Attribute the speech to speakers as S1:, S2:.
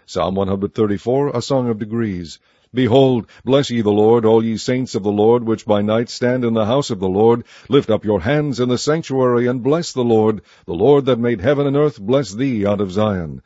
S1: Psalm 134, a song of degrees. Behold, bless ye the Lord, all ye saints of the Lord, which by night stand in the house of the Lord. Lift up your hands in the sanctuary, and bless the Lord. The Lord that made heaven and earth bless thee out of Zion.